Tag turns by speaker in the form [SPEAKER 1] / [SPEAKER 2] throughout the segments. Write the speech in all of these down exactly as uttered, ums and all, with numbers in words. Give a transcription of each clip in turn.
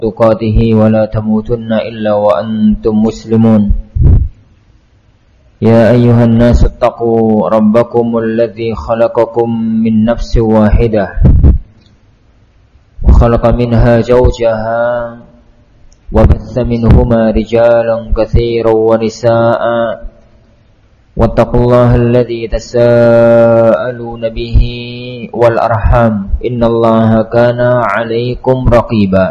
[SPEAKER 1] تقاته ولا تموتن إلا وأنتم مسلمون يا أيها الناس اتقوا ربكم الذي خلقكم من نفس واحدة وخلق منها زوجها وبث منهما رجالا كثيرا ونساء واتقوا الله الذي تساءلون به والأرحام إن الله كان عليكم رقيبا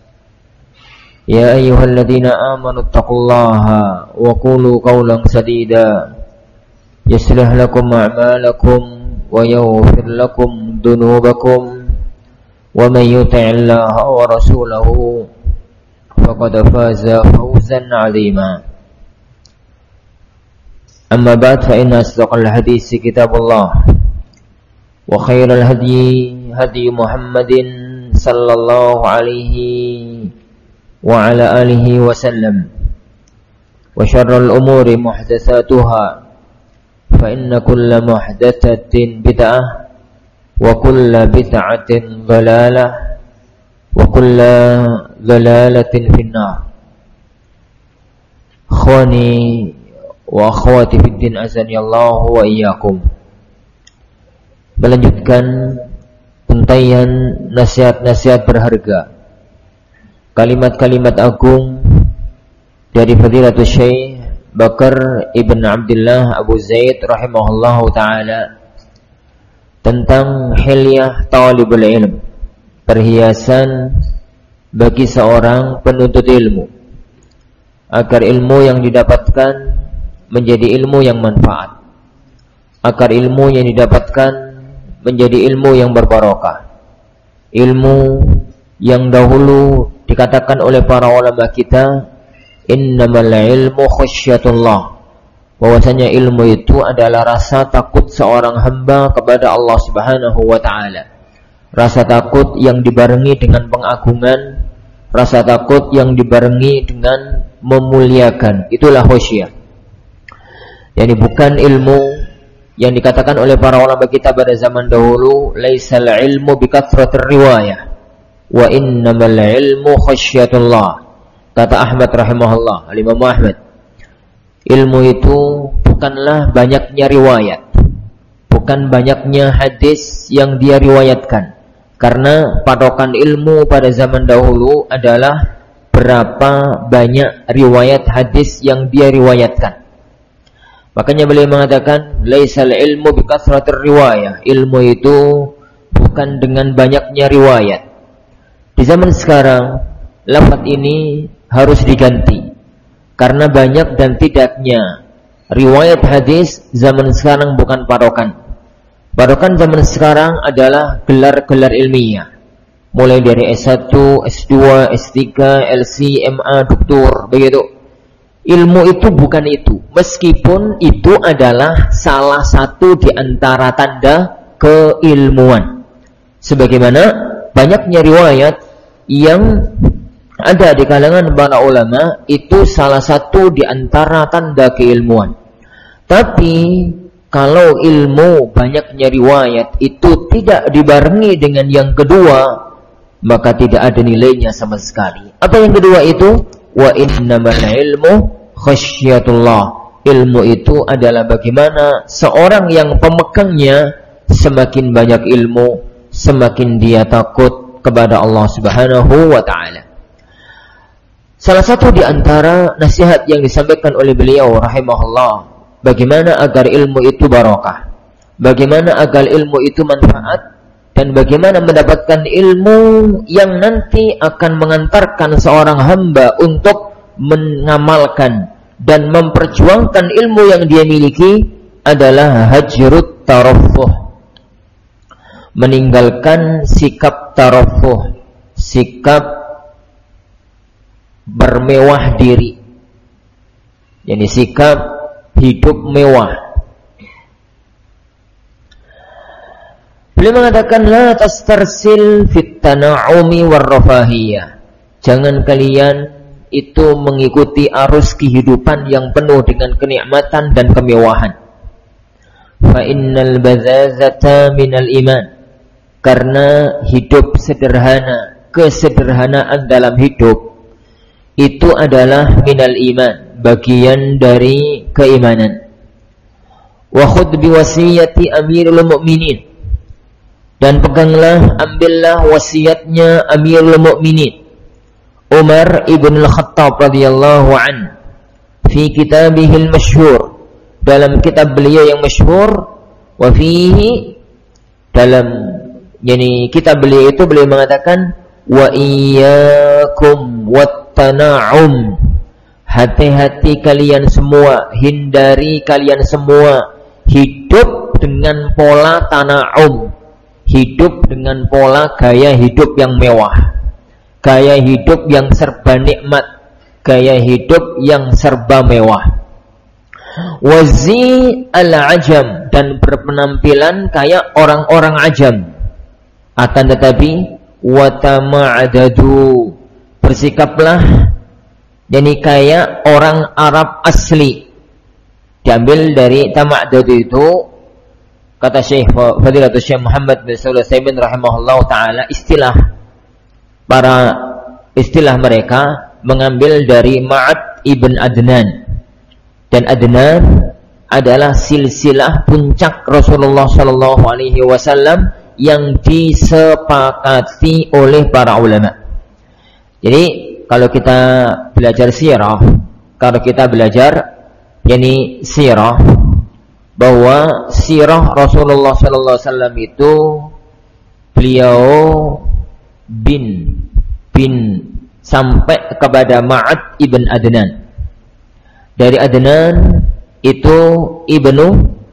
[SPEAKER 1] يا أيها الذين آمنوا اتقوا الله وقولوا قولا سديدا يصلح لكم أعمالكم ويغفر لكم ذنوبكم ومن يطع الله ورسوله فقد فاز فوزا عظيما أما بعد فإن أصدق الحديث كتاب الله وخير الهدي هدي محمد صلى الله عليه وعلى آله وسلم وشر الأمور محدثاتها فإن كل محدثة بدعة وكل بدعة ضلالة وكل ضلالة في النار. Ikhwani wa akhwati fiddin azani Allah wa iyyakum. Melanjutkan untaian nasihat-nasihat berharga, kalimat-kalimat agung dari Fadilatul Syekh Bakar Ibn Abdullah Abu Zaid rahimahullahu ta'ala tentang hilyah talibul ilm, perhiasan bagi seorang penuntut ilmu, agar ilmu yang didapatkan menjadi ilmu yang manfaat, agar ilmu yang didapatkan menjadi ilmu yang berbarokah, ilmu yang dahulu dikatakan oleh para ulama kita, innamal ilmu khasyatullah, bahwasanya ilmu itu adalah rasa takut seorang hamba kepada Allah Subhanahu wa ta'ala, rasa takut yang dibarengi dengan pengagungan, rasa takut yang dibarengi dengan memuliakan, itulah khasyah. Yani bukan ilmu yang dikatakan oleh para ulama kita pada zaman dahulu, laisal ilmu bikathratir riwayah wa innamal ilmu khasyatullah. Kata Ahmad rahimahullah, Al-Imam Ahmad, ilmu itu bukanlah banyaknya riwayat, bukan banyaknya hadis yang dia riwayatkan, karena patokan ilmu pada zaman dahulu adalah berapa banyak riwayat hadis yang dia riwayatkan. Makanya beliau mengatakan laisal ilmu bikathratir riwayah, ilmu itu bukan dengan banyaknya riwayat. Di zaman sekarang lafaz ini harus diganti, karena banyak dan tidaknya riwayat hadis zaman sekarang bukan patokan. Patokan zaman sekarang adalah gelar-gelar ilmiah, mulai dari S satu, S dua, S tiga, L C, M A, doktor, begitu. Ilmu itu bukan itu, meskipun itu adalah salah satu di antara tanda keilmuan. Sebagaimana banyaknya riwayat yang ada di kalangan para ulama, itu salah satu di antara tanda keilmuan. Tapi kalau ilmu banyaknya riwayat itu tidak dibarengi dengan yang kedua, maka tidak ada nilainya sama sekali. Apa yang kedua itu? Wa innamal ilmu khasyatullah. Ilmu itu adalah bagaimana seorang yang pemegangnya semakin banyak ilmu, semakin dia takut kepada Allah Subhanahu wa ta'ala. Salah satu di antara nasihat yang disampaikan oleh beliau rahimahullah, bagaimana agar ilmu itu barokah, bagaimana agar ilmu itu manfaat, dan bagaimana mendapatkan ilmu yang nanti akan mengantarkan seorang hamba untuk mengamalkan dan memperjuangkan ilmu yang dia miliki, adalah hajrut tarafuh, meninggalkan sikap tarafuh, sikap bermewah diri, yakni sikap hidup mewah. Beliau mengatakan la tastarsil fit tana'umi warrafahiyah. Jangan kalian itu mengikuti arus kehidupan yang penuh dengan kenikmatan dan kemewahan. Fa innal bazazata minal iman. Karena hidup sederhana kesederhanaan dalam hidup itu adalah minal iman, bagian dari keimanan. Wa khudh bi wasiyati amirul mu'minin, dan peganglah, ambillah wasiatnya Amirul Mukminin Umar ibn al-Khattab radhiyallahu an fi kitabihil masyhur, dalam kitab beliau yang masyhur, wa fihi, dalam yani kitab beliau itu beliau mengatakan wa iyyakum wattana'um, hati-hati kalian semua, hindari kalian semua hidup dengan pola tana'um, hidup dengan pola gaya hidup yang mewah, gaya hidup yang serba nikmat, gaya hidup yang serba mewah. Wazi al-ajam, dan berpenampilan kayak orang-orang ajam. Akan tetapi watama'adadu, bersikaplah jadi kayak orang Arab asli. Diambil dari tama'adadu itu, kata Syekh Fadilatul Syekh Muhammad bin Shalih Al-Utsaimin rahimahullah taala, istilah para istilah mereka mengambil dari Ma'ad ibn Adnan, dan Adnan adalah silsilah puncak Rasulullah sallallahu alaihi wasallam yang disepakati oleh para ulama. Jadi kalau kita belajar sirah, kalau kita belajar yakni sirah, bahwa sirah Rasulullah sallallahu alaihi wasallam itu beliau bin bin sampai kepada Ma'ad ibn Adnan. Dari Adnan itu ibnu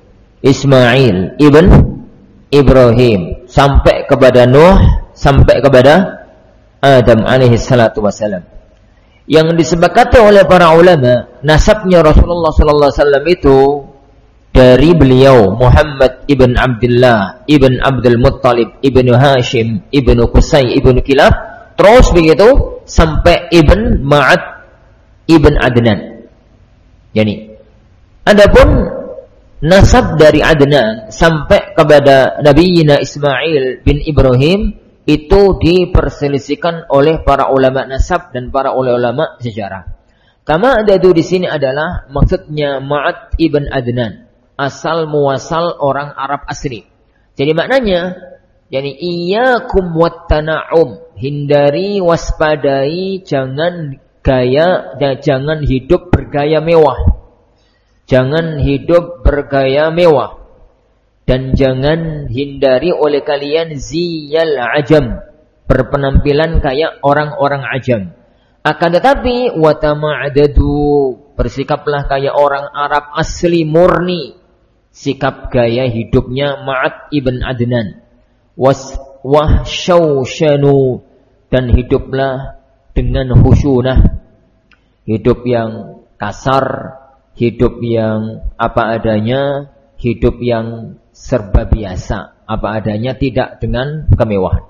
[SPEAKER 1] Ismail ibn Ibrahim sampai kepada Nuh, sampai kepada Adam alaihi salatu wasallam. Yang disepakati oleh para ulama, nasabnya Rasulullah sallallahu alaihi wasallam itu dari beliau Muhammad ibn Abdullah ibn Abdul Muttalib ibn Hashim ibn Qusay ibn Kilab, terus begitu sampai ibn Ma'ad ibn Adnan. Yani adapun nasab dari Adnan sampai kepada Nabiyina Ismail bin Ibrahim itu diperselisihkan oleh para ulama nasab dan para ulama sejarah. Kama adadu di sini adalah maksudnya Ma'ad ibn Adnan, asal muasal orang Arab asli. Jadi maknanya, yani iyyakum wattana'um, hindari, waspadai, jangan gaya dan jangan hidup bergaya mewah. Jangan hidup bergaya mewah. Dan jangan hindari oleh kalian ziyal ajam, berpenampilan kayak orang-orang ajam. Akan tetapi watama'adadu, bersikaplah kayak orang Arab asli murni. Sikap gaya hidupnya Ma'ad ibn Adnan. Was wahsyaushanu, dan hiduplah dengan khusyunah, hidup yang kasar, hidup yang apa adanya, hidup yang serba biasa, apa adanya, tidak dengan kemewahan.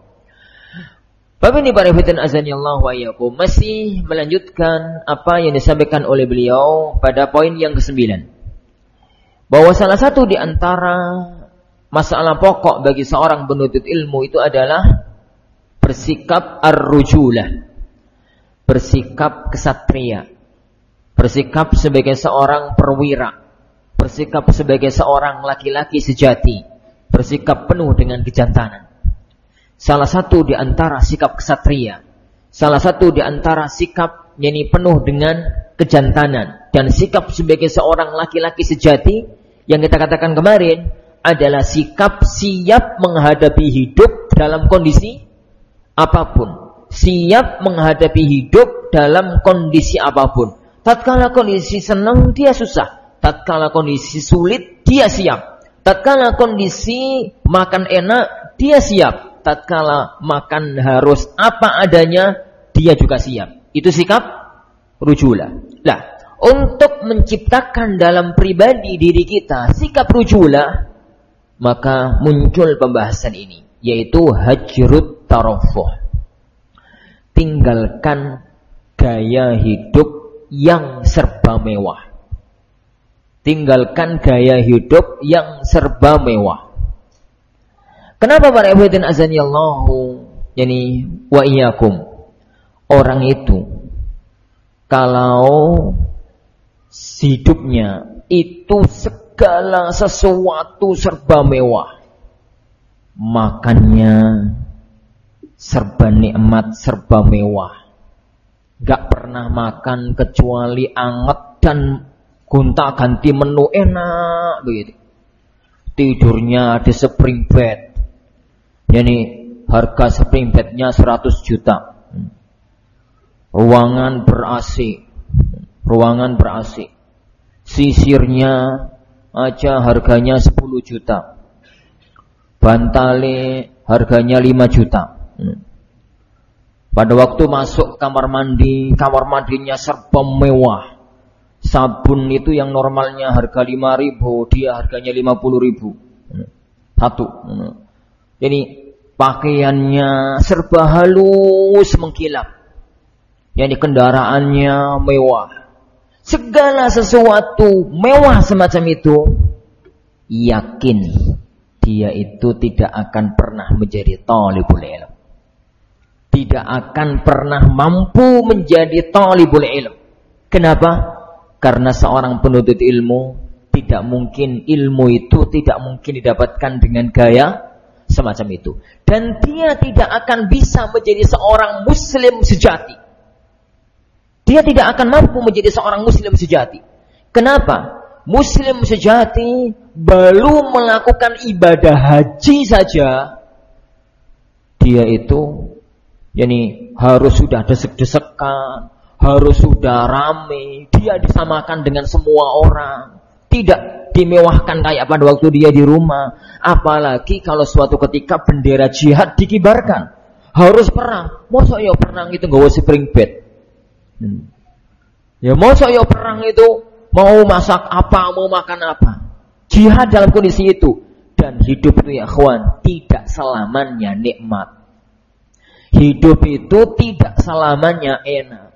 [SPEAKER 1] Bab ini para fitan azanillahu wa iyyakum masih melanjutkan apa yang disampaikan oleh beliau pada poin yang kesembilan, bahwa salah satu di antara masalah pokok bagi seorang penuntut ilmu itu adalah bersikap ar-rujulah, bersikap kesatria, bersikap sebagai seorang perwira, bersikap sebagai seorang laki-laki sejati, bersikap penuh dengan kejantanan. Salah satu di antara sikap kesatria, salah satu di antara sikap yang penuh dengan kejantanan dan sikap sebagai seorang laki-laki sejati yang kita katakan kemarin adalah sikap siap menghadapi hidup dalam kondisi apapun. Siap menghadapi hidup dalam kondisi apapun. Tatkala kondisi senang, dia susah. Tatkala kondisi sulit, dia siap. Tatkala kondisi makan enak, dia siap. Tatkala makan harus apa adanya, dia juga siap. Itu sikap rujulah. Nah, untuk menciptakan dalam pribadi diri kita sikap rujulah, maka muncul pembahasan ini, yaitu hajrut tarafuh. Tinggalkan gaya hidup yang serba mewah. Tinggalkan gaya hidup yang serba mewah. Kenapa para ikhwatin azanillahu yani wa iyyakum, orang itu kalau hidupnya itu segala sesuatu serba mewah, makannya serba nikmat, serba mewah, gak pernah makan kecuali anget dan gonta-ganti menu enak begitu. Tidurnya ada spring bed, yani harga spring bednya seratus juta. Ruangan ber-A C, ruangan ber-A C. Sisirnya aja harganya sepuluh juta. Bantale harganya lima juta. Pada waktu masuk kamar mandi, kamar mandinya serba mewah. Sabun itu yang normalnya harga lima ribu, dia harganya lima puluh ribu. Satu. Jadi pakaiannya serba halus mengkilap. Yang kendaraannya mewah. Segala sesuatu mewah semacam itu, yakin dia itu tidak akan pernah menjadi talibul ilm. Tidak akan pernah mampu menjadi talibul ilm. Kenapa? Karena seorang penuntut ilmu tidak mungkin ilmu itu tidak mungkin didapatkan dengan gaya semacam itu. Dan dia tidak akan bisa menjadi seorang muslim sejati. Dia tidak akan mampu menjadi seorang muslim sejati. Kenapa? Muslim sejati belum melakukan ibadah haji saja, dia itu yani harus sudah desek-desekan, harus sudah rame, dia disamakan dengan semua orang, tidak dimewahkan kayak pada waktu dia di rumah. Apalagi kalau suatu ketika bendera jihad dikibarkan, harus perang. Masa ya perang itu nggak usah spring bed? Hmm. Ya masa ya perang itu mau masak apa, mau makan apa? Jihad dalam kondisi itu. Dan hidup itu ya kawan, tidak selamanya nikmat. Hidup itu tidak selamanya enak.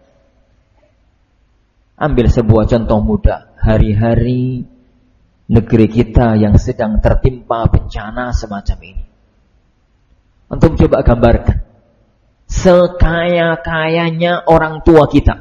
[SPEAKER 1] Ambil sebuah contoh mudah. Hari-hari negeri kita yang sedang tertimpa bencana semacam ini. Antum coba gambarkan. Sekaya-kayanya orang tua kita,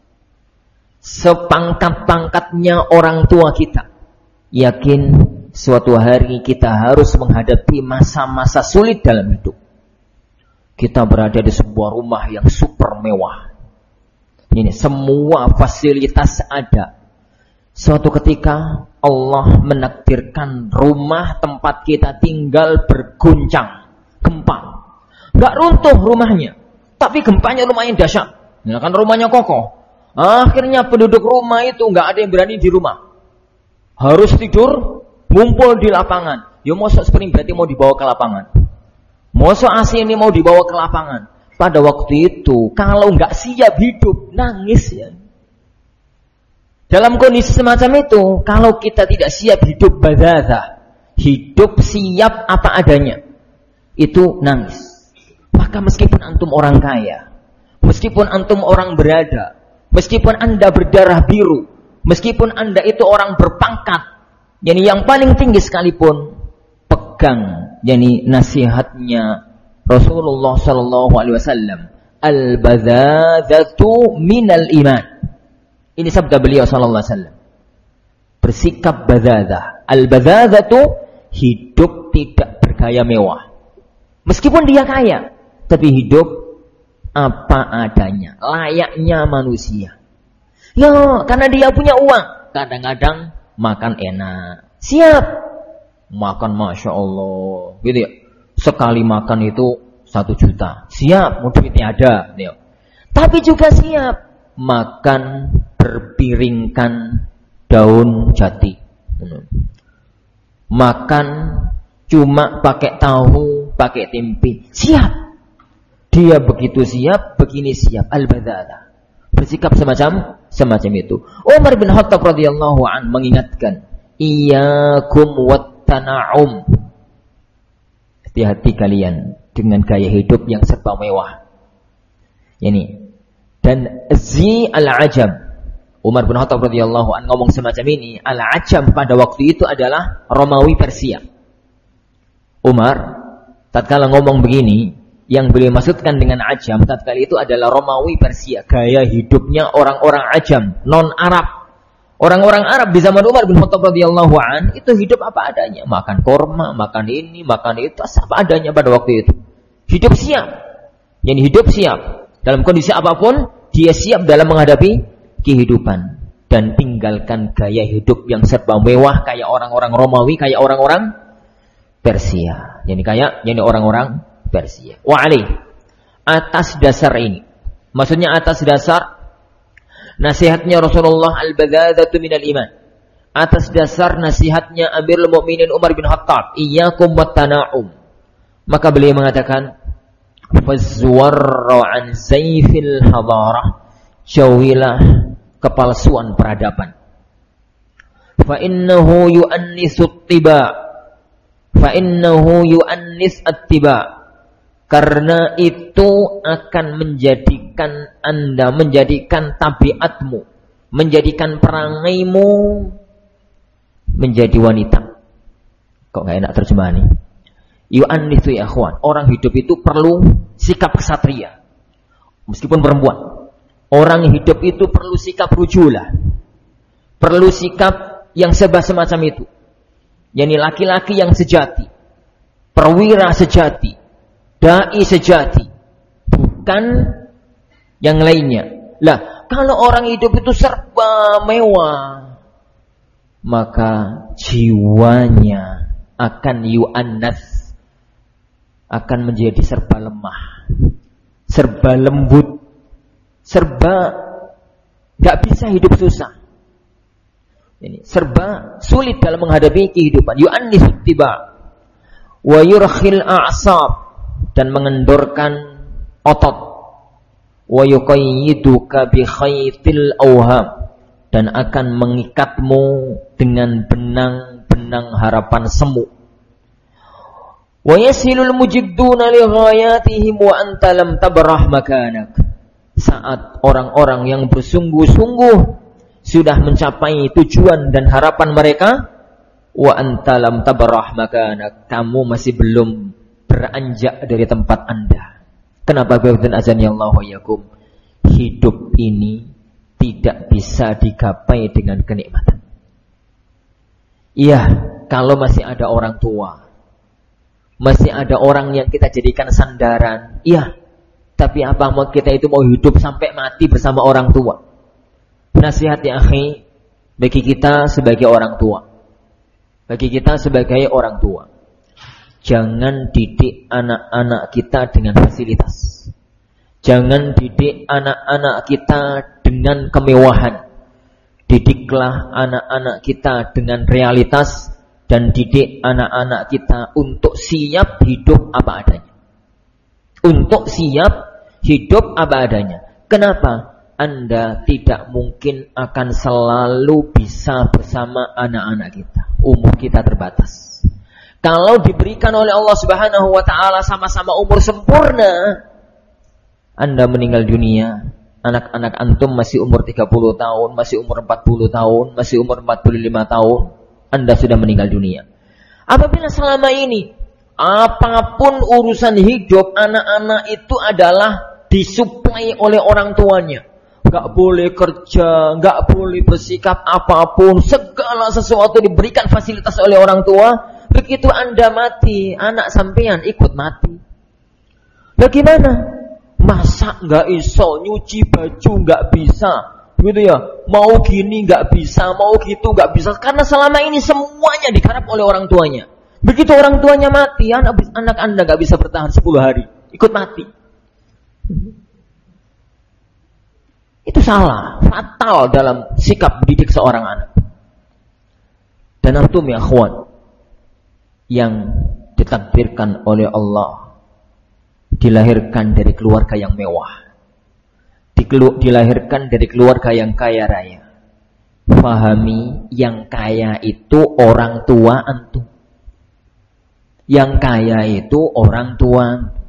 [SPEAKER 1] sepangkat-pangkatnya orang tua kita, yakin suatu hari kita harus menghadapi masa-masa sulit dalam hidup. Kita berada di sebuah rumah yang super mewah. Ini semua fasilitas ada. Suatu ketika Allah menakdirkan rumah tempat kita tinggal berguncang, gempa. Gak runtuh rumahnya, tapi gempanya lumayan dahsyat. Nah, kan rumahnya kokoh. Akhirnya penduduk rumah itu gak ada yang berani di rumah. Harus tidur, ngumpul di lapangan. Ya mosok spring berarti mau dibawa ke lapangan. Mosok A C ini mau dibawa ke lapangan. Pada waktu itu, kalau gak siap hidup, nangis ya. Dalam kondisi semacam itu, kalau kita tidak siap hidup badzadah, hidup siap apa adanya, itu nangis. Maka meskipun antum orang kaya, meskipun antum orang berada, meskipun anda berdarah biru, meskipun anda itu orang berpangkat, yani yang paling tinggi sekalipun, pegang yani nasihatnya Rasulullah sallallahu alaihi wasallam, al-badzadzatu minal iman. Ini sabda beliau sallallahu alaihi wasallam. Bersikap badzadzah. Al-badzadzatu, hidup tidak bergaya mewah. Meskipun dia kaya, tapi hidup apa adanya, layaknya manusia. Ya, karena dia punya uang, kadang-kadang makan enak, siap makan masya Allah, gitu ya. Sekali makan itu satu juta, siap, mau duitnya ada, gitu ya. Tapi juga siap makan berpiringkan daun jati, makan cuma pakai tahu, pakai tempe, siap. Dia begitu siap, begini siap. Al-badzadzah, bersikap semacam semacam itu. Umar bin Khattab radhiyallahu an mengingatkan, iyyakum wat-tana'um. Hati-hati kalian dengan gaya hidup yang serba mewah. Ini. Dan zi al-ajam. Umar bin Khattab radhiyallahu an ngomong semacam ini. Al-ajam pada waktu itu adalah Romawi Persia. Umar tatkala ngomong begini, Yang beliau maksudkan dengan ajam tatkala itu adalah Romawi Persia, gaya hidupnya orang-orang ajam, non-Arab. Orang-orang Arab di zaman Umar bin Khattab radhiyallahu an itu hidup apa adanya, makan korma, makan ini, makan itu, apa adanya pada waktu itu. Hidup siap. Jadi hidup siap. Dalam kondisi apapun, dia siap dalam menghadapi kehidupan dan tinggalkan gaya hidup yang serba mewah kayak orang-orang Romawi, kayak orang-orang Persia. Jadi kayak jadi orang-orang Persia. Wa alaih, atas dasar ini, maksudnya atas dasar nasihatnya Rasulullah al-badadatu minal iman, atas dasar nasihatnya Amirul Mukminin Umar bin Khattab, iyyakum wattana'um, maka beliau mengatakan fazwarra an sayfil hadarah, jauhilah kepalsuan peradaban. Fa innahu yu'annisu at-tiba, fa innahu yu'annis at-tiba, karena itu akan menjadikan Anda, menjadikan tabiatmu, menjadikan perangaimu menjadi wanita. Kok gak enak terjemahan ini? Yu'annisu ya akhwan, orang hidup itu perlu sikap kesatria. Meskipun perempuan, orang hidup itu perlu sikap rujulah, perlu sikap yang serba semacam itu. Yani laki-laki yang sejati, perwira sejati, dai sejati, bukan yang lainnya. Lah, kalau orang hidup itu serba mewah, maka jiwanya akan yu'annas, akan menjadi serba lemah, serba lembut, serba gak bisa hidup susah. Ini serba sulit dalam menghadapi kehidupan. Yu'annisut tiba wa yurkhil a'sab, dan mengendorkan otot. Wa yuqayyiduka bi khaytil awham, dan akan mengikatmu dengan benang-benang harapan semu. Wa yasilul mujidduna li ghayatihim wa anta lam tabrah makanak, saat orang-orang yang bersungguh-sungguh sudah mencapai tujuan dan harapan mereka, wa anta lam tabrah makanak, kamu masih belum beranjak dari tempat Anda. Kenapa? Ba'udhan azan ya Allah wa yakum, hidup ini tidak bisa digapai dengan kenikmatan. Iya, kalau masih ada orang tua, masih ada orang yang kita jadikan sandaran, iya. Tapi apa mau kita itu mau hidup sampai mati bersama orang tua? Nasihat ya akhi, bagi kita sebagai orang tua, bagi kita sebagai orang tua, jangan didik anak-anak kita dengan fasilitas. Jangan didik anak-anak kita dengan kemewahan. Didiklah anak-anak kita dengan realitas, dan didik anak-anak kita untuk siap hidup apa adanya. Untuk siap hidup apa adanya. Kenapa? Anda tidak mungkin akan selalu bisa bersama anak-anak kita. Umur kita terbatas. Kalau diberikan oleh Allah Subhanahu wa taala sama-sama umur sempurna, Anda meninggal dunia, anak-anak antum masih umur tiga puluh tahun, masih umur empat puluh tahun, masih umur empat puluh lima tahun, Anda sudah meninggal dunia. Apabila selama ini apapun urusan hidup anak-anak itu adalah disuplai oleh orang tuanya, gak boleh kerja, gak boleh bersikap apapun, segala sesuatu diberikan fasilitas oleh orang tua. Begitu Anda mati, anak sampean ikut mati. Bagaimana? Masak gak iso, nyuci baju gak bisa, gitu ya. Mau gini gak bisa, mau gitu gak bisa, karena selama ini semuanya digarap oleh orang tuanya. Begitu orang tuanya mati, anak, anak Anda gak bisa bertahan sepuluh hari, ikut mati. Itu salah, fatal dalam sikap mendidik seorang anak. Dan antum ya akhwan, yang ditakdirkan oleh Allah, dilahirkan dari keluarga yang mewah, dilahirkan dari keluarga yang kaya raya. Fahami, yang kaya itu orang tua antum. Yang kaya itu orang tua.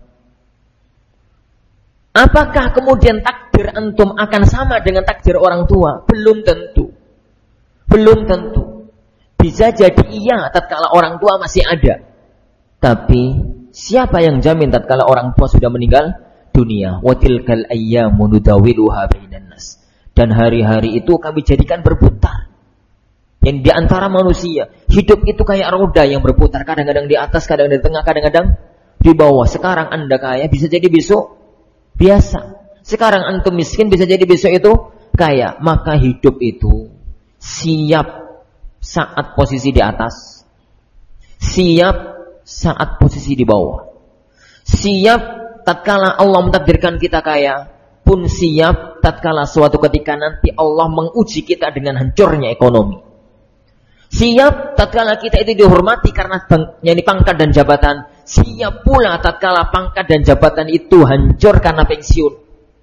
[SPEAKER 1] Apakah kemudian takdir antum akan sama dengan takdir orang tua? Belum tentu. Belum tentu. Bisa jadi iya tatkala orang tua masih ada. Tapi Siapa yang jamin tatkala orang tua sudah meninggal dunia? Wa tilkal ayyamu nudawiluha bainan nas. Dan hari-hari itu kami jadikan berputar. Yang di antara manusia, hidup itu kayak roda yang berputar, kadang-kadang di atas, kadang-kadang di tengah, kadang-kadang di bawah. Sekarang Anda kaya, bisa jadi besok biasa. Sekarang antum miskin, bisa jadi besok itu kaya. Maka hidup itu siap saat posisi di atas, siap saat posisi di bawah. Siap tatkala Allah mentakdirkan kita kaya, pun siap tatkala suatu ketika nanti Allah menguji kita dengan hancurnya ekonomi. Siap tatkala kita itu dihormati karena yakni pangkat dan jabatan. Siap pula tatkala pangkat dan jabatan itu hancur karena pensiun.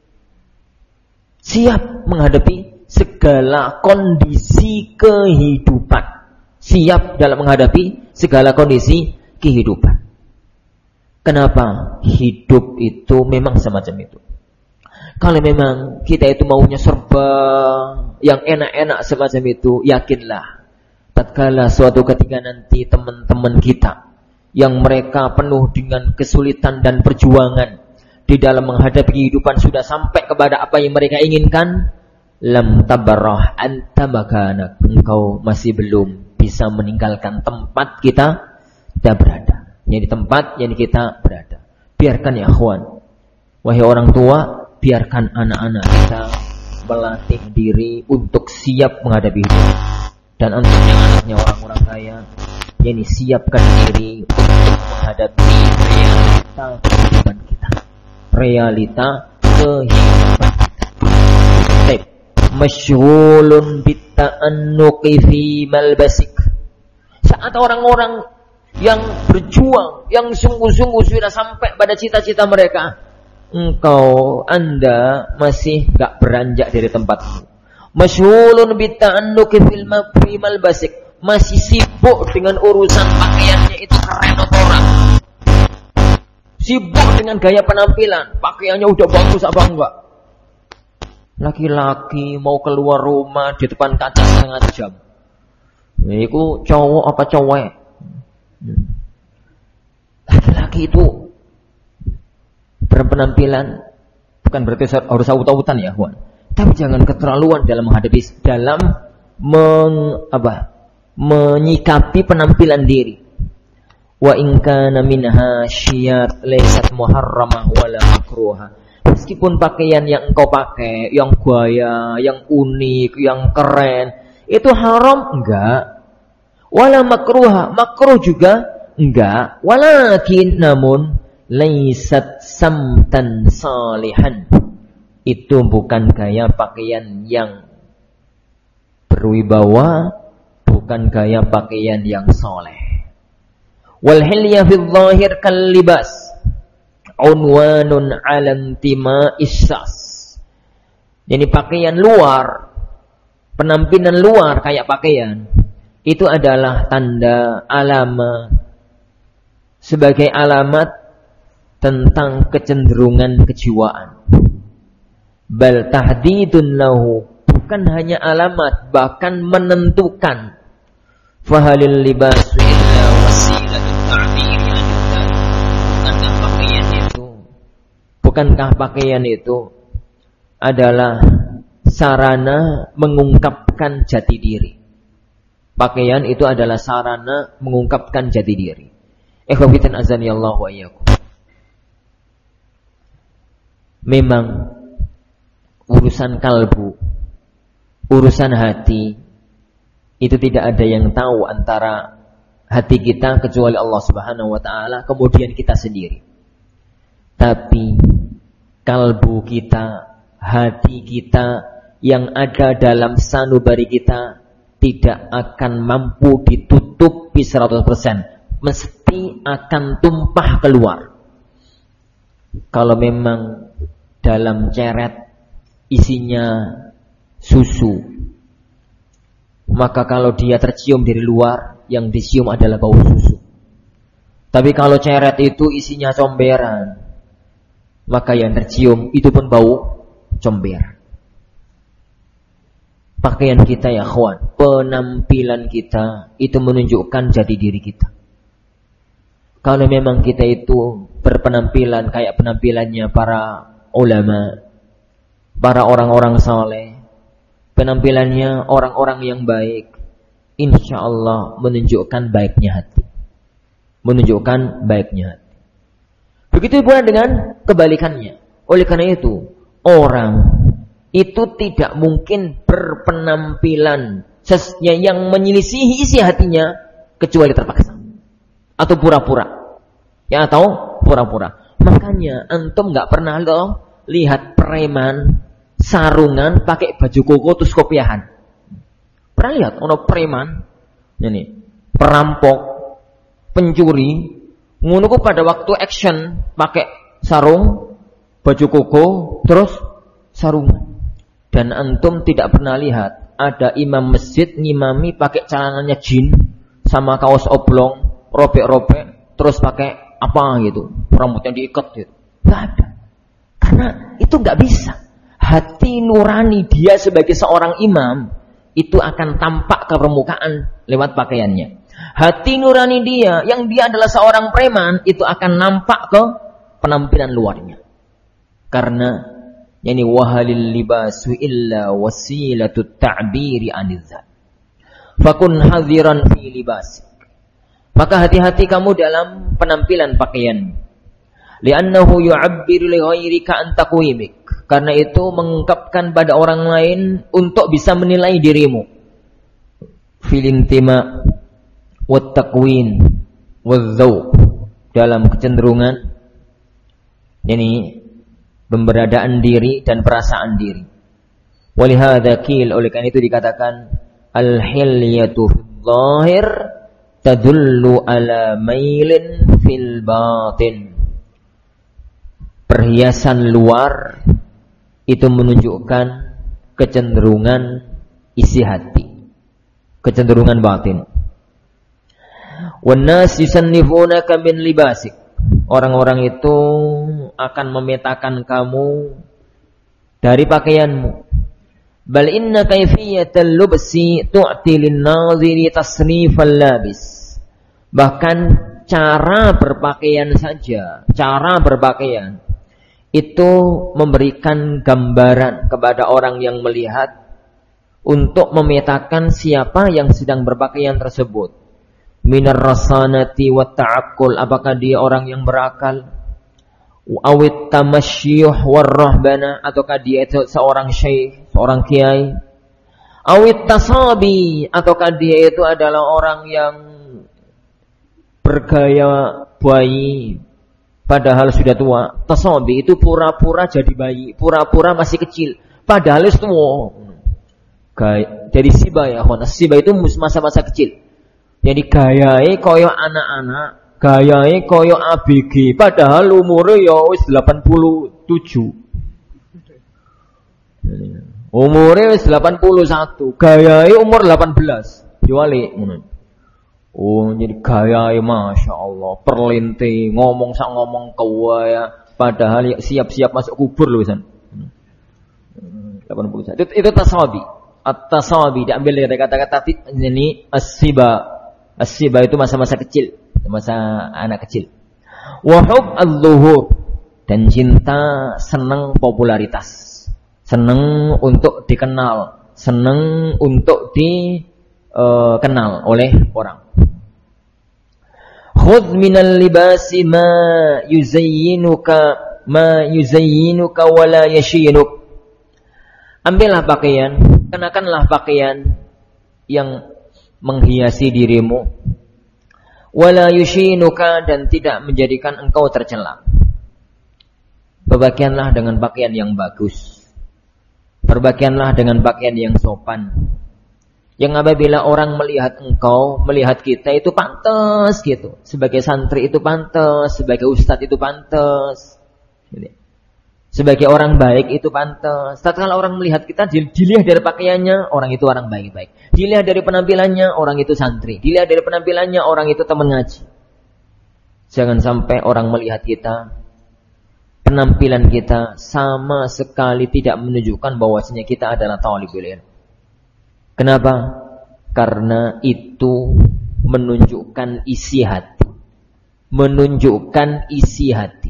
[SPEAKER 1] Siap menghadapi segala kondisi kehidupan. Siap dalam menghadapi segala kondisi kehidupan. Kenapa? Hidup itu memang semacam itu. Kalau memang kita itu maunya serba yang enak-enak semacam itu, yakinlah tatkala suatu ketika nanti teman-teman kita yang mereka penuh dengan kesulitan dan perjuangan di dalam menghadapi kehidupan sudah sampai kepada apa yang mereka inginkan, lam tabarrah anta makanak, engkau masih belum bisa meninggalkan tempat kita kita berada. Yang di tempat yang kita berada. Biarkan ya akhwan, wahai orang tua, biarkan anak-anak kita melatih diri untuk siap menghadapi hidup. Dan untuk yang anaknya orang-orang kaya, yakni siapkan diri untuk menghadapi realita kehidupan kita. Realita kehidupan kita. Masyghulun bitta'annuqi fi malbasik. Saat orang-orang yang berjuang, yang sungguh-sungguh sudah sampai pada cita-cita mereka, engkau, Anda masih gak beranjak dari tempatmu. Masyghulun bitta'annuqi fi malbasik, masih sibuk dengan urusan pakaiannya itu keren atau orang. Sibuk dengan gaya penampilan, pakaiannya udah bagus apa enggak. Laki-laki mau keluar rumah di depan kaca setengah jam. Itu cowok apa cowok? Laki-laki itu berpenampilan bukan berarti harus aut-autan ya, kawan. Tapi jangan keterlaluan dalam menghadapi, dalam meng, apa, menyikapi penampilan diri. Wa in kana minha syiyat laysat muharramah wala makruha. Meskipun pakaian yang engkau pakai, yang gaya, yang unik, yang keren, itu haram enggak? Wala makruha, makruh juga enggak. Walakin namun laysat samtan salihan. Itu bukan gaya pakaian yang berwibawa, bukan gaya pakaian yang soleh. Wal hilya fil zahir kal libas unwanun 'ala intima'is sas. Jadi pakaian luar, penampilan luar kayak pakaian, itu adalah tanda alamat, sebagai alamat tentang kecenderungan kejiwaan. Bal tahdidun lahu, bukan hanya alamat, bahkan menentukan. Fahalil libasu illa wasilatun ta'bir lanjutan. Bukankah pakaian itu bukankah pakaian itu adalah sarana mengungkapkan jati diri. Pakaian itu adalah sarana mengungkapkan jati diri. Ikhwatan azani Allah wa iyyakum. Memang urusan kalbu, urusan hati, itu tidak ada yang tahu antara hati kita kecuali Allah Subhanahu wa taala, kemudian kita sendiri. Tapi kalbu kita, hati kita yang ada dalam sanubari kita tidak akan mampu ditutupi seratus persen. Mesti akan tumpah keluar. Kalau memang dalam ceret isinya susu, maka kalau dia tercium dari luar, yang dicium adalah bau susu. Tapi kalau ceret itu isinya comberan, maka yang tercium itu pun bau comberan. Pakaian kita ya kawan, penampilan kita itu menunjukkan jati diri kita. Kalau memang kita itu berpenampilan kayak penampilannya para ulama, para orang-orang saleh, penampilannya orang-orang yang baik, insya Allah menunjukkan baiknya hati. Menunjukkan baiknya hati. Begitu pula dengan kebalikannya. Oleh karena itu, orang itu tidak mungkin berpenampilan yang menyelisihi isi hatinya kecuali terpaksa atau pura-pura. Ya, atau pura-pura. Makanya antum nggak pernah loh lihat preman sarungan pakai baju koko terus kopiahan. Pernah lihat ono preman ini perampok, pencuri, ngono ku pada waktu action pakai sarung, baju koko, terus sarungan. Dan antum tidak pernah lihat ada imam masjid ngimami pakai celananya jin sama kaos oblong, robek-robek, terus pakai apa gitu, rambutnya diikat gitu. Enggak ada. Karena itu enggak bisa. Hati nurani dia sebagai seorang imam itu akan tampak ke permukaan lewat pakaiannya. Hati nurani dia yang dia adalah seorang preman itu akan nampak ke penampilan luarnya. Karena yani wahalil libasu illa wasilatut ta'biri anizzat. Fakun hadiran fi libasik. Maka hati-hati kamu dalam penampilan pakaian. Li'annahu yu'abbiru li ghairika an taqwimik. Karena itu mengungkapkan pada orang lain untuk bisa menilai dirimu. Fil intima wat taqwin wal dzauq, dalam kecenderungan yani pemberadaan diri dan perasaan diri. Walihada qil, oleh karena itu dikatakan al-hilyatu fil zahir tadullu ala mailin fil batin. Perhiasan luar itu menunjukkan kecenderungan isi hati, kecenderungan batin. Wan nas yusannifunaka min libasik. Orang-orang itu akan memetakan kamu dari pakaianmu. Bal inna kayfiyatal lubsi tu'ti lin-naziri tasnifal labis. Bahkan cara berpakaian saja, cara berpakaian itu memberikan gambaran kepada orang yang melihat untuk memetakan siapa yang sedang berpakaian tersebut. Minar rasanati wa ta'aqqul, apakah dia orang yang berakal, awit tamasyyuh war rahbana, ataukah dia itu seorang syekh, seorang kiai, awit tasabi, ataukah dia itu adalah orang yang bergaya bayi padahal sudah tua. Tasabi itu pura-pura jadi bayi, pura-pura masih kecil padahal itu tua. Jadi siba ya, siba itu masa-masa kecil. Jadi gayae koyo anak-anak, gayae koyo A B G, padahal umure ya wis delapan puluh tujuh. Umure wis delapan puluh satu, gayae umur delapan belas. Diwali ngono. Oh, jadi gayae Masya Allah, perlinting, ngomong sak ngomong kewaya, padahal siap-siap masuk kubur lho wisan. delapan puluh satu. Itu, itu tasabi. At-tasabi diambil dari kata-kata ini as-siba. As-siba itu masa-masa kecil, masa anak kecil. Wa hub az-zuhur, dan cinta senang popularitas, senang untuk dikenal, senang untuk dikenal uh, oleh orang. Khudh minal libasi ma yuzayyinuka ma yuzayyinuka wa la yashinuk. Ambillah pakaian, kenakanlah pakaian yang menghiasi dirimu, wala yushinuka, dan tidak menjadikan engkau tercela. Berpakaianlah dengan pakaian yang bagus, berpakaianlah dengan pakaian yang sopan, yang apabila orang melihat engkau, melihat kita itu pantas gitu, sebagai santri itu pantas, sebagai ustadz itu pantas, sebagai orang baik itu pantas. Tatkala orang melihat kita, dilihat dari pakaiannya, orang itu orang baik-baik. Dilihat dari penampilannya, orang itu santri. Dilihat dari penampilannya, orang itu teman ngaji. Jangan sampai orang melihat kita, penampilan kita sama sekali tidak menunjukkan bahwasanya kita adalah talibul ilm. Kenapa? Karena itu menunjukkan isi hati. menunjukkan isi hati.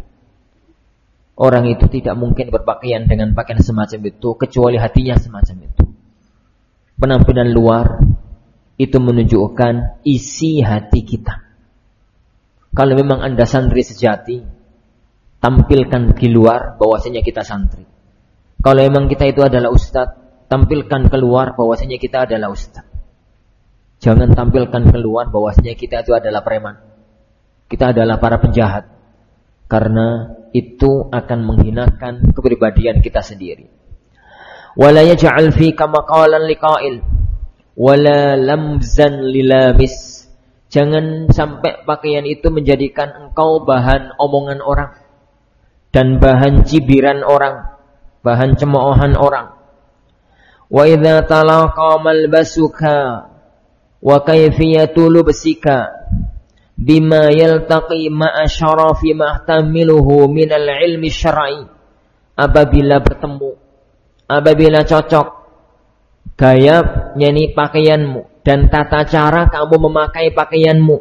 [SPEAKER 1] Orang itu tidak mungkin berpakaian dengan pakaian semacam itu kecuali hatinya semacam itu. Penampilan luar itu menunjukkan isi hati kita. Kalau memang Anda santri sejati, tampilkan di luar bahwasanya kita santri. Kalau memang kita itu adalah ustadz, tampilkan keluar bahwasanya kita adalah ustadz. Jangan tampilkan keluar bahwasanya kita itu adalah preman. Kita adalah para penjahat. Karena itu akan menghinakan kepribadian kita sendiri. Wala yaj'al fika maqalan liqa'il wala lamzan lilamis. Jangan sampai pakaian itu menjadikan engkau bahan omongan orang dan bahan cibiran orang, bahan cemoohan orang. Wa idza talaqa malbasuka wa kayfiyatu lubsika bima yaltaqi ma'a syarafi mahtamiluhu minal ilmi syar'i. Apabila bertemu, apabila cocok gaya yakni pakaianmu dan tata cara kamu memakai pakaianmu.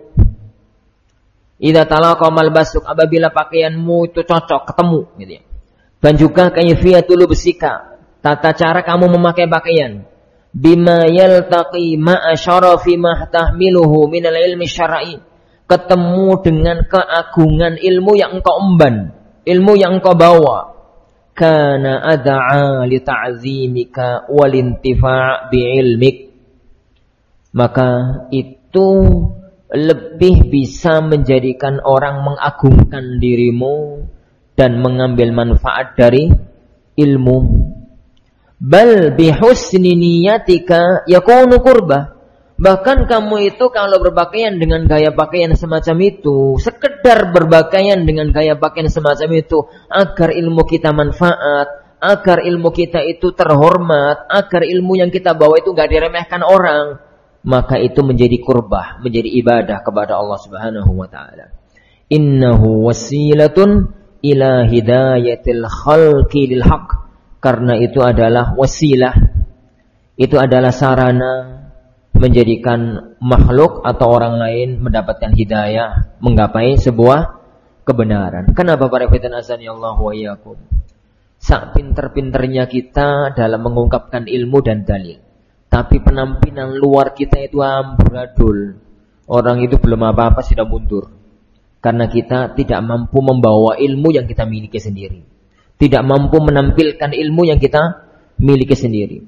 [SPEAKER 1] Idza talaqa malbasuk, apabila pakaianmu itu cocok, ketemu gitu ya. Dan juga kayfiyatul lubsika, tata cara kamu memakai pakaian. Bima yaltaqi ma'a syarafi mahtamiluhu minal ilmi syar'i. Ketemu dengan keagungan ilmu yang engkau emban, ilmu yang engkau bawa. Kana ad'a li ta'zimika wal intifa' bi'ilmik. Maka itu lebih bisa menjadikan orang mengagungkan dirimu dan mengambil manfaat dari ilmu. Bal bihusni niyatika yakunu qurbah. Bahkan kamu itu kalau berpakaian dengan gaya pakaian semacam itu, sekedar berpakaian dengan gaya pakaian semacam itu, agar ilmu kita manfaat, agar ilmu kita itu terhormat, agar ilmu yang kita bawa itu gak diremehkan orang, maka itu menjadi kurbah, menjadi ibadah kepada Allah Subhanahu wa ta'ala. Innahu wasilatun ila hidayatil khalqi lil haq. Karena itu adalah wasilah, itu adalah sarana menjadikan makhluk atau orang lain mendapatkan hidayah, menggapai sebuah kebenaran. Kenapa para fitan azani Allah wa iyyakum? Sak pinter-pinternya kita dalam mengungkapkan ilmu dan dalil, tapi penampilan luar kita itu amburadul. Orang itu belum apa-apa sudah mundur. Karena kita tidak mampu membawa ilmu yang kita miliki sendiri. Tidak mampu menampilkan ilmu yang kita miliki sendiri.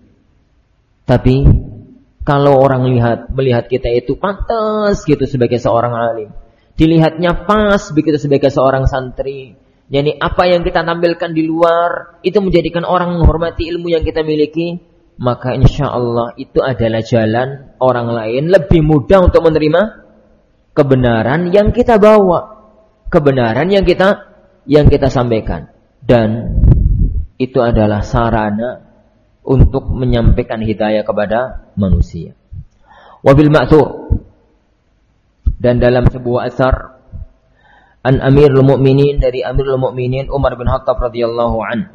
[SPEAKER 1] Tapi kalau orang lihat, melihat kita itu pantas gitu sebagai seorang alim, dilihatnya pas begitu sebagai seorang santri. Jadi apa yang kita tampilkan di luar itu menjadikan orang menghormati ilmu yang kita miliki, maka insya Allah itu adalah jalan orang lain lebih mudah untuk menerima kebenaran yang kita bawa, kebenaran yang kita yang kita sampaikan, dan itu adalah sarana untuk menyampaikan hidayah kepada manusia. Wabil ma'thur, dan dalam sebuah asar an Amirul Mukminin, dari Amirul Mukminin Umar bin Khattab radhiyallahu an,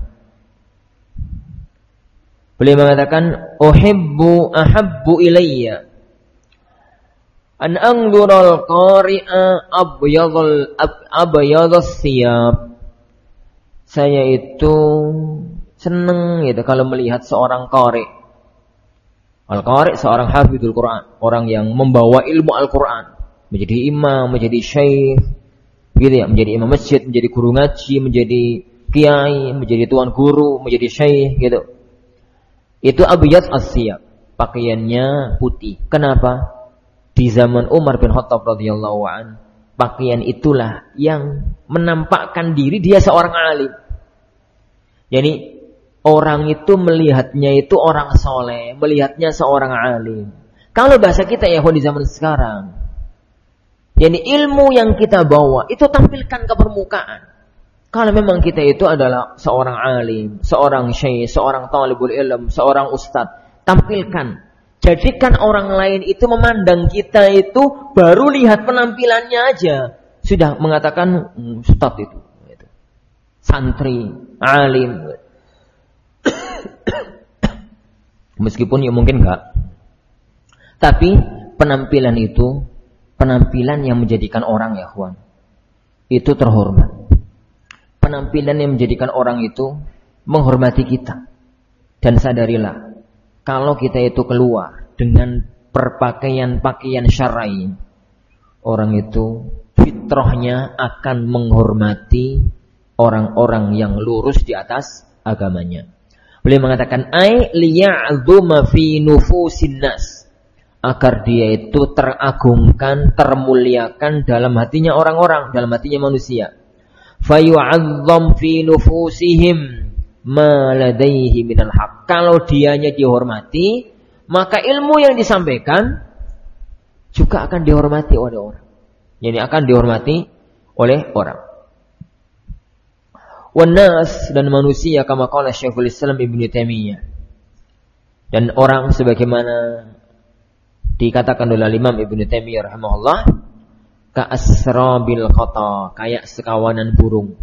[SPEAKER 1] beliau mengatakan, uhibbu ahabbu ilayya an anzura al-qari'a abyadul abyadus siyab. Saya itu senang gitu kalau melihat seorang qari. Al-qari seorang hafidul Quran, orang yang membawa ilmu Al-Quran, menjadi imam, menjadi syekh, gitu ya, menjadi imam masjid, menjadi guru ngaji, menjadi kiai, menjadi tuan guru, menjadi syekh gitu. Itu abyad as-siyab, pakaiannya putih. Kenapa? Di zaman Umar bin Khattab radhiyallahu an, pakaian itulah yang menampakkan diri dia seorang alim. Jadi orang itu melihatnya itu orang soleh, melihatnya seorang alim. Kalau bahasa kita ya di zaman sekarang, jadi ilmu yang kita bawa itu tampilkan ke permukaan. Kalau memang kita itu adalah seorang alim, seorang syekh, seorang talibul ilm, seorang ustadz, tampilkan. Jadikan orang lain itu memandang kita itu baru lihat penampilannya aja sudah mengatakan hmm, ustadz itu, itu, santri, alim. Meskipun ya mungkin enggak. Tapi penampilan itu penampilan yang menjadikan orang ya kawan itu terhormat. Penampilan yang menjadikan orang itu menghormati kita. Dan sadarilah, kalau kita itu keluar dengan perpakaian-pakaian syar'i, orang itu fitrahnya akan menghormati orang-orang yang lurus di atas agamanya. Beliau mengatakan, ai liya'dhuma fi nufusin nas, agar dia itu teragungkan, termuliakan dalam hatinya orang-orang, dalam hatinya manusia. Fayu'azzam fi nufusihim ma ladaihi minal haq. Kalau dianya dihormati, maka ilmu yang disampaikan juga akan dihormati oleh orang. Jadi akan dihormati oleh orang. Wanas, dan manusia kama qala Syekhul Islam Ibnu Taimiyah. Dan orang sebagaimana dikatakan oleh Imam Ibnu Taimiyah rahimahullah, ka'asrabil qata, kayak sekawanan burung.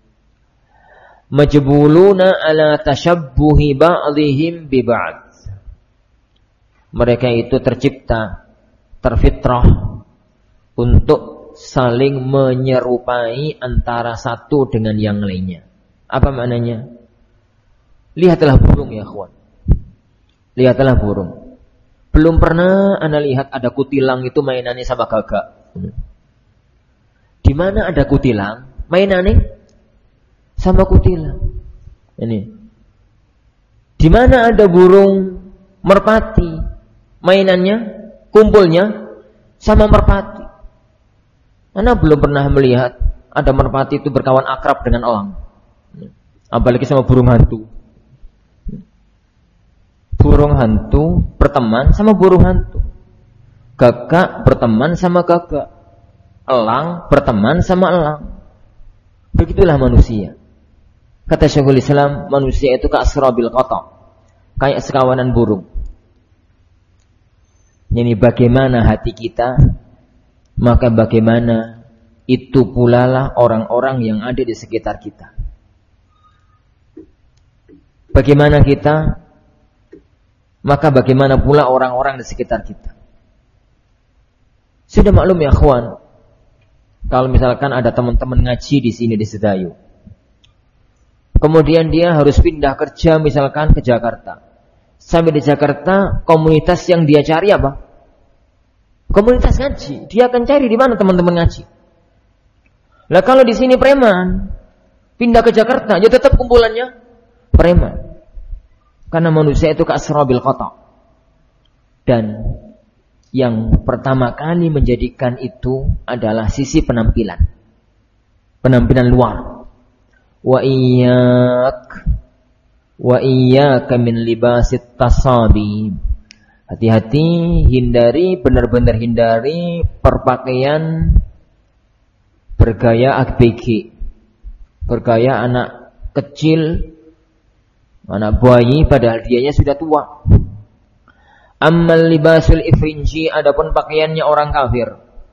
[SPEAKER 1] Majbuluna ala tashabbuhi ba'dihim bi ba'd. Mereka itu tercipta, terfitrah untuk saling menyerupai antara satu dengan yang lainnya. Apa maknanya? Lihatlah burung ya kawan. Lihatlah burung. Belum pernah Anda lihat ada kutilang itu mainannya sama gagak. Di mana ada kutilang, mainannya sama kutilang. Ini. Di mana ada burung merpati, mainannya, kumpulnya sama merpati. Anda belum pernah melihat ada merpati itu berkawan akrab dengan elang. Apalagi sama burung hantu. Burung hantu berteman sama burung hantu. Gagak berteman sama gagak. Elang berteman sama elang. Begitulah manusia. Kata Syekhul Islam, manusia itu ka'asrabil qata, kayak sekawanan burung. Jadi bagaimana hati kita, maka bagaimana itu pula lah orang-orang yang ada di sekitar kita. Bagaimana kita, maka bagaimana pula orang-orang di sekitar kita. Sudah maklum ya akhwan, kalau misalkan ada teman-teman ngaji di sini di Sedayu, kemudian dia harus pindah kerja misalkan ke Jakarta. Sampai di Jakarta, komunitas yang dia cari apa? Komunitas ngaji. Dia akan cari di mana teman-teman ngaji. Lah kalau di sini preman, pindah ke Jakarta, ya tetap kumpulannya preman. Karena manusia itu ka'asrabil qata. Dan yang pertama kali menjadikan itu adalah sisi penampilan. Penampilan luar. Wa iyyak wa iyyaka min libasit tasabi. Hati-hati, hindari, benar-benar hindari perpakaian bergaya A B G. Bergaya anak kecil, anak bayi padahal dianya sudah tua. Ammal libasul ifrinji, adapun pakaiannya orang kafir,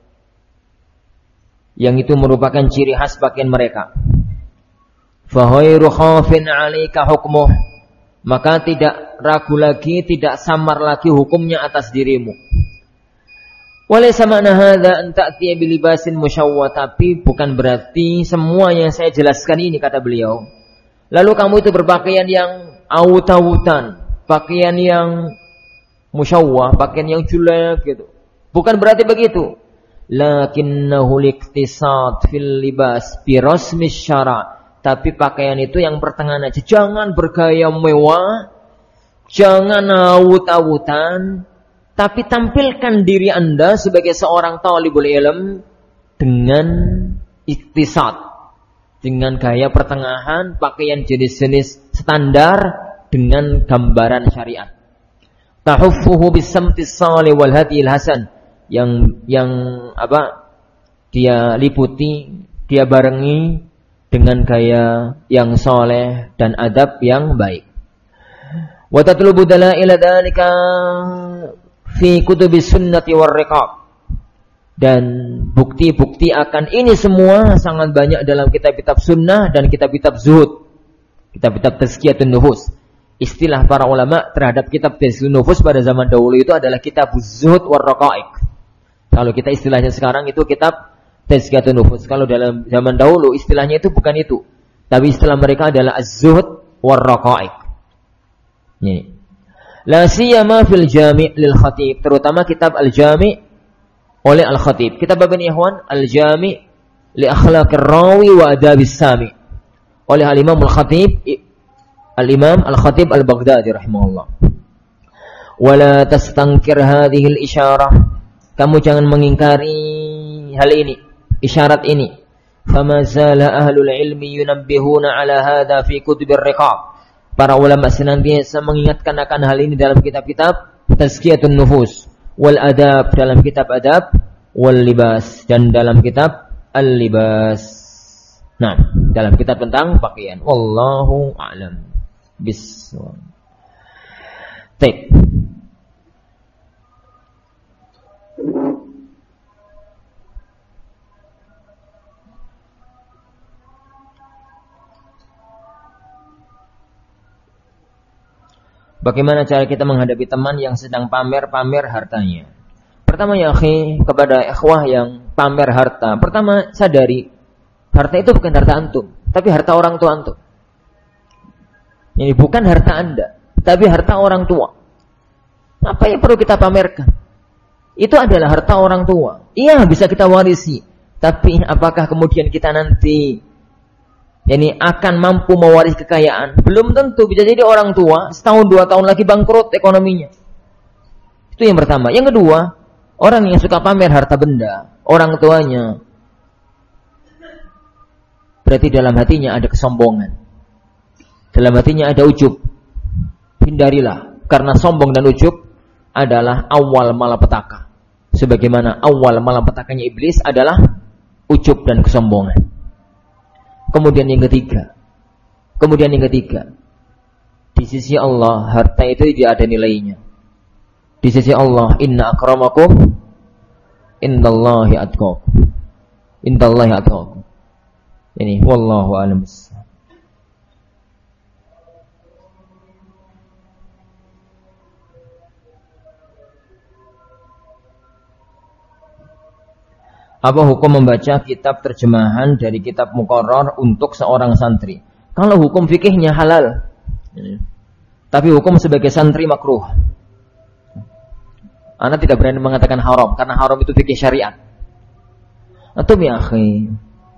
[SPEAKER 1] yang itu merupakan ciri khas pakaian mereka. Faghairu khafin 'alaika hukmuh, maka tidak ragu lagi, tidak samar lagi hukumnya atas dirimu. Walaysa ma'na hadza an ta'tiya bi libasin musyawwah, tapi bukan berarti semua yang saya jelaskan ini, kata beliau, lalu kamu itu berpakaian yang awut-awutan, pakaian yang musyawwah, pakaian yang jelek gitu. Bukan berarti begitu. Lakinnahu liktisad fil libas bi rasmi syara'. Tapi pakaian itu yang pertengahan aja. Jangan bergaya mewah, jangan awut-awutan, tapi tampilkan diri Anda sebagai seorang talibul ilm dengan iktisad, dengan gaya pertengahan, pakaian jenis-jenis standar dengan gambaran syariat. Tahuffuhu bisamtis salih wal hadil hasan, yang yang apa? Dia liputi, dia barengi dengan gaya yang soleh dan adab yang baik. Wa tatlubu dalaila dzalika fi kutubis sunnati war riqaq. Dan bukti-bukti akan ini semua sangat banyak dalam kitab-kitab sunnah dan kitab-kitab zuhud, kitab-kitab tazkiyatun nufus. Istilah para ulama terhadap kitab tazkiyatun nufus pada zaman dahulu itu adalah kitab zuhud war raqaiq. Kalau kita istilahnya sekarang itu kitab tazkiyatun nufus. Kalau dalam zaman dahulu istilahnya itu bukan itu. Tapi istilah mereka adalah az-zuhd war raqa'iq. Ini. La siyama fil jami' lil khatib, terutama kitab al-jami' oleh al-khatib. Kitab apa ini ikhwan? Al-jami' li akhlaqir rawi wa adabis sami' oleh al-imam al-khatib al-imam al-khatib al-Baghdadi rahimahullah. Wala tastankir hadhihi al-isyarah, kamu jangan mengingkari hal ini, isyarat ini. Fama zala ahlul ilmi yunabbihuna ala hadha fi kutubir riqab. Para ulama senantiasa mengingatkan akan hal ini dalam kitab-kitab tazkiyatun nufus, wal adab dalam kitab adab, wal libas dan dalam kitab al-libas. Nah, dalam kitab tentang pakaian. Wallahu a'lam bis-shawab. Baik. Bagaimana cara kita menghadapi teman yang sedang pamer-pamer hartanya? Pertama ya akhi, kepada ikhwah yang pamer harta. Pertama sadari, harta itu bukan harta antum, tapi harta orang tua antum. Ini bukan harta anda, tapi harta orang tua. Apa yang perlu kita pamerkan? Itu adalah harta orang tua. Iya, bisa kita warisi. Tapi apakah kemudian kita nanti yani akan mampu mewaris kekayaan? Belum tentu. Bisa jadi orang tua setahun dua tahun lagi bangkrut ekonominya. Itu yang pertama. Yang kedua, orang yang suka pamer harta benda orang tuanya, berarti dalam hatinya ada kesombongan, dalam hatinya ada ujub. Hindarilah, karena sombong dan ujub adalah awal malapetaka. Sebagaimana awal malapetakanya iblis adalah ujub dan kesombongan. Kemudian yang ketiga, kemudian yang ketiga, di sisi Allah harta itu tidak ada nilainya. Di sisi Allah, inna akramakum indallahi atqakum. Indallahi atqakum. Ini wallahu a'lam bissawab. Apa hukum membaca kitab terjemahan dari kitab muqarrar untuk seorang santri? Kalau hukum fikihnya halal, tapi hukum sebagai santri makruh. Anda tidak berani mengatakan haram, karena haram itu fikih syariat. Atau ya akhi,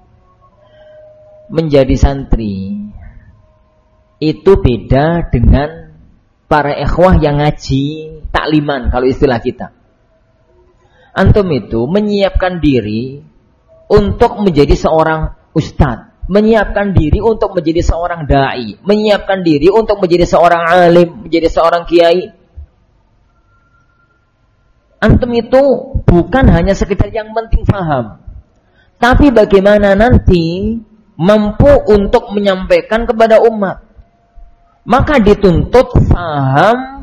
[SPEAKER 1] menjadi santri itu beda dengan para ikhwah yang ngaji takliman kalau istilah kita. Antum itu menyiapkan diri untuk menjadi seorang ustadz, menyiapkan diri untuk menjadi seorang dai, menyiapkan diri untuk menjadi seorang alim, menjadi seorang kiai. Antum itu bukan hanya sekedar yang penting paham, tapi bagaimana nanti mampu untuk menyampaikan kepada umat. Maka dituntut paham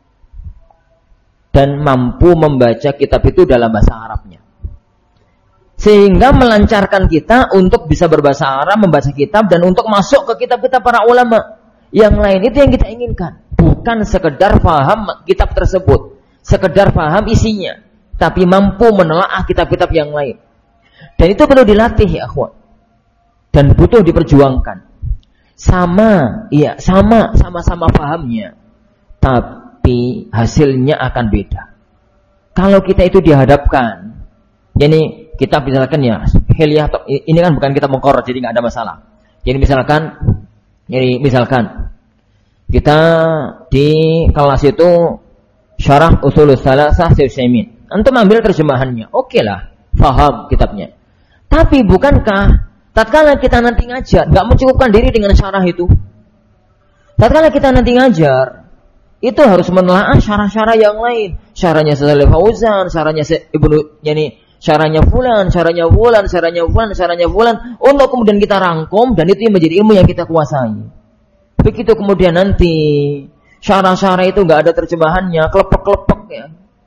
[SPEAKER 1] dan mampu membaca kitab itu dalam bahasa Arabnya. Sehingga melancarkan kita untuk bisa berbahasa Arab, membaca kitab, dan untuk masuk ke kitab-kitab para ulama. Yang lain itu yang kita inginkan. Bukan sekedar paham kitab tersebut, sekedar paham isinya, tapi mampu menelaah kitab-kitab yang lain. Dan itu perlu dilatih ya akhwat. Dan butuh diperjuangkan. Sama, iya, sama, sama-sama pahamnya. Tapi tapi hasilnya akan beda. Kalau kita itu dihadapkan, jadi kita misalkan ya, hilyah, ini kan bukan kita muqarrar, jadi nggak ada masalah. Jadi misalkan, jadi misalkan kita di kelas itu syarah usulus salasah Syekh Utsaimin, antum ambil terjemahannya, oke lah, faham kitabnya. Tapi bukankah tatkala kita nanti ngajar, nggak mencukupkan diri dengan syarah itu? Tatkala kita nanti ngajar, itu harus menelaah syarah-syarah yang lain. Syarahnya Shalih Fauzan, syarahnya Ibnu, yani syarahnya fulan, syarahnya fulan, syarahnya fulan, syarahnya fulan, untuk kemudian kita rangkum dan itu yang menjadi ilmu yang kita kuasai. Begitu kemudian nanti syarah-syarah itu enggak ada terjemahannya, klepek-klepek ya.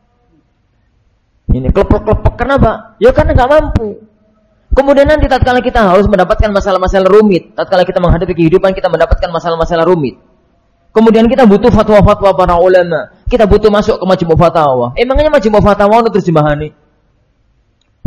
[SPEAKER 1] Ini klepek-klepek kenapa? Ya karena enggak mampu. Kemudian nanti tatkala kita harus mendapatkan masalah-masalah rumit, tatkala kita menghadapi kehidupan kita mendapatkan masalah-masalah rumit. Kemudian kita butuh fatwa-fatwa para ulama. Kita butuh masuk ke majmu' fatawa. Emangnya majmu' fatawa untuk terjemahan ini?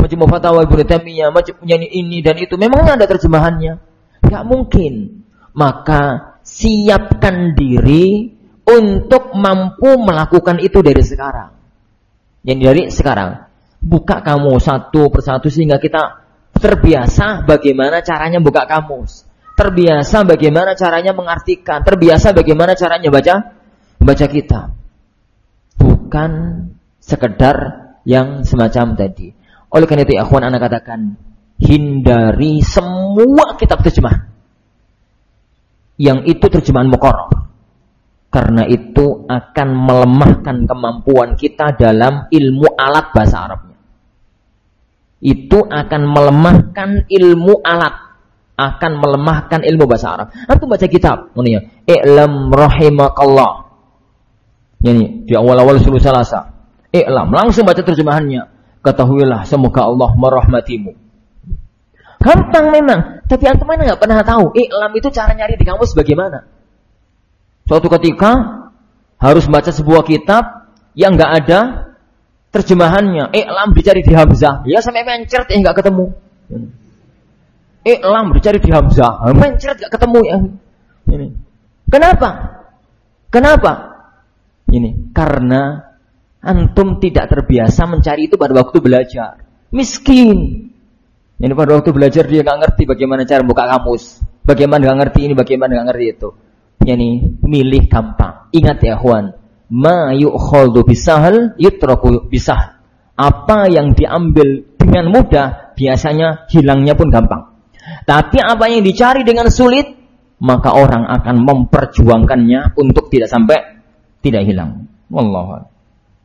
[SPEAKER 1] Majmu' Fatawa Ibnu Taimiyah, Majmu' ini dan itu. Memangnya ada terjemahannya? Enggak mungkin. Maka siapkan diri untuk mampu melakukan itu dari sekarang. Yang dari sekarang. Buka kamus satu persatu sehingga kita terbiasa bagaimana caranya buka kamus. Terbiasa bagaimana caranya mengartikan. Terbiasa bagaimana caranya baca baca kitab. Bukan sekedar yang semacam tadi. Oleh karena itu, akhwan, anak katakan, hindari semua kitab terjemah. Yang itu terjemahan muqarrar. Karena itu akan melemahkan kemampuan kita dalam ilmu alat bahasa Arabnya. Itu akan melemahkan ilmu alat. Akan melemahkan ilmu bahasa Arab. Antum baca kitab. Ini ya. I'lam rahimakallah. Ini di awal-awal suluh salasa. I'lam. Langsung baca terjemahannya. Ketahuilah semoga Allah merahmatimu. Gampang memang. Tapi antum mana gak pernah tahu. I'lam itu cara nyari di kamus bagaimana. Suatu ketika harus baca sebuah kitab yang nggak ada terjemahannya. I'lam dicari di Hamzah, ya sampai mencret ya nggak ketemu. I'lam dicari di Hamzah, mencret nggak ketemu ya. Ini. Kenapa? Kenapa? Ini karena antum tidak terbiasa mencari itu pada waktu belajar. Miskin. Ini pada waktu belajar dia nggak ngerti bagaimana cara buka kamus, bagaimana nggak ngerti ini, bagaimana nggak ngerti itu. Yani milih gampang. Ingat ya ikhwan, ma yu'khadhu bisahal yutraku bisahal. Apa yang diambil dengan mudah biasanya hilangnya pun gampang. Tapi apa yang dicari dengan sulit, maka orang akan memperjuangkannya untuk tidak sampai tidak hilang. Wallahu a'lam.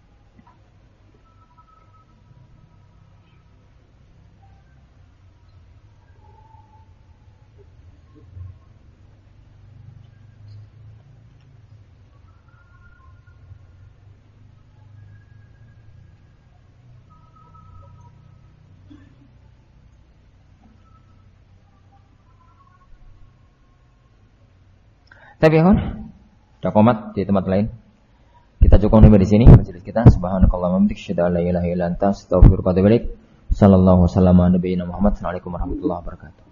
[SPEAKER 1] Tapi ya kan, sudah komat di tempat lain. Kita cukup sampai di sini majelis kita. Subhanakallahumma wa bihamdika asyhadu an la ilaha illa anta astaghfiruka wa atubu ilaik. Sallallahu wasallam ala nabiyina Muhammad. Assalamualaikum warahmatullahi wabarakatuh.